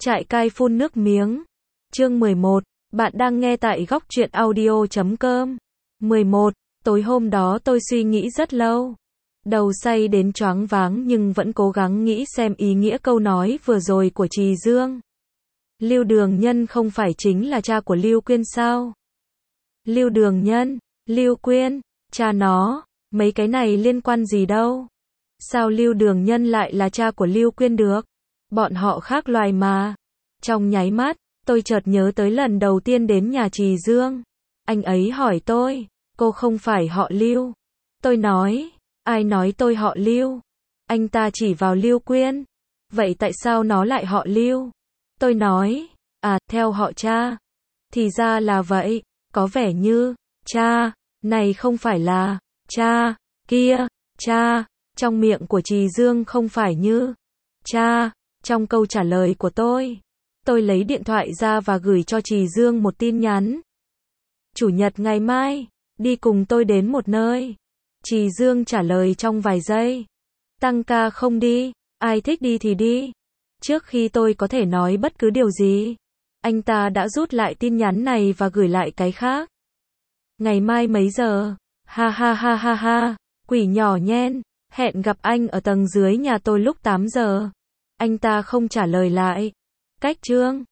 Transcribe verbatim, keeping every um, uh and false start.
Trại cai phun nước miếng. Chương mười một. Bạn đang nghe tại góc truyện audio chấm com. mười một. Tối hôm đó tôi suy nghĩ rất lâu. Đầu say đến choáng váng nhưng vẫn cố gắng nghĩ xem ý nghĩa câu nói vừa rồi của Trì Dương. Lưu Đường Nhân không phải chính là cha của Lưu Quyên sao? Lưu Đường Nhân, Lưu Quyên, cha nó, mấy cái này liên quan gì đâu? Sao Lưu Đường Nhân lại là cha của Lưu Quyên được? Bọn họ khác loài mà. Trong nháy mắt, tôi chợt nhớ tới lần đầu tiên đến nhà Trì Dương. Anh ấy hỏi tôi, cô không phải họ Lưu. Tôi nói, ai nói tôi họ Lưu? Anh ta chỉ vào Lưu Quyên. Vậy tại sao nó lại họ Lưu? Tôi nói, à, theo họ cha. Thì ra là vậy, có vẻ như, cha, này không phải là, cha, kia, cha, trong miệng của Trì Dương không phải như, cha, trong câu trả lời của tôi. Tôi lấy điện thoại ra và gửi cho Trì Dương một tin nhắn. Chủ nhật ngày mai, đi cùng tôi đến một nơi. Trì Dương trả lời trong vài giây. Tăng ca không đi, ai thích đi thì đi. Trước khi tôi có thể nói bất cứ điều gì, anh ta đã rút lại tin nhắn này và gửi lại cái khác. Ngày mai mấy giờ? Ha ha ha ha ha, quỷ nhỏ nhen, hẹn gặp anh ở tầng dưới nhà tôi lúc tám giờ. Anh ta không trả lời lại. Cách chương